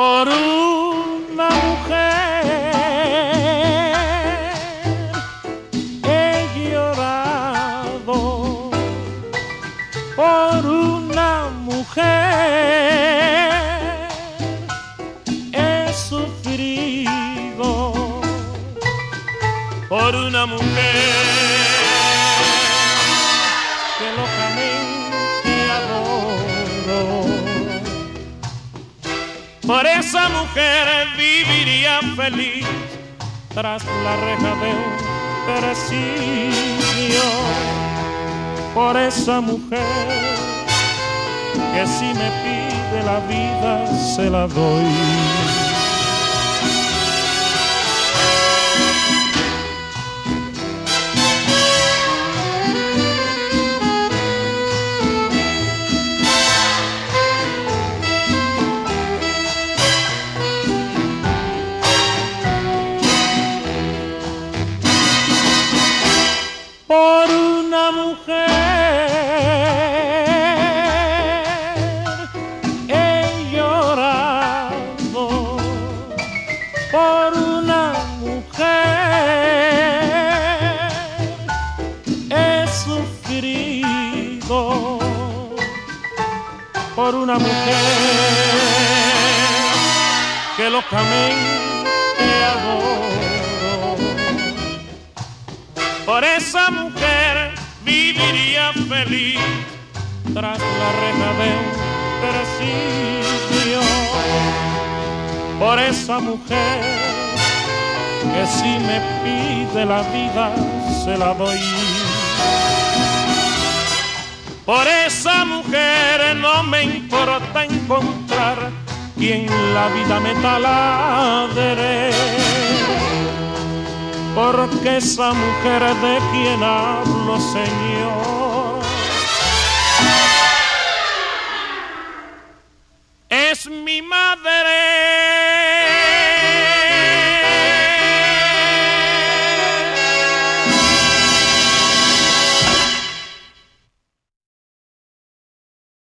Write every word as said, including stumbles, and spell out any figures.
por una mujer he llorado, por una mujer he sufrido, por una mujer que locamente adoro. Por esa mujer viviría feliz tras la reja del presidio. Por esa mujer que si me pide la vida se la doy. Por una mujer he llorado, por una mujer he sufrido, por una mujer que locamente adoro. Por esa mujer viviría feliz tras la reja del presidio. Por esa mujer que si me pide la vida se la doy. Por esa mujer no me importa encontrar quien la vida me taladre, porque esa mujer de quien hablo, Señor, es mi madre.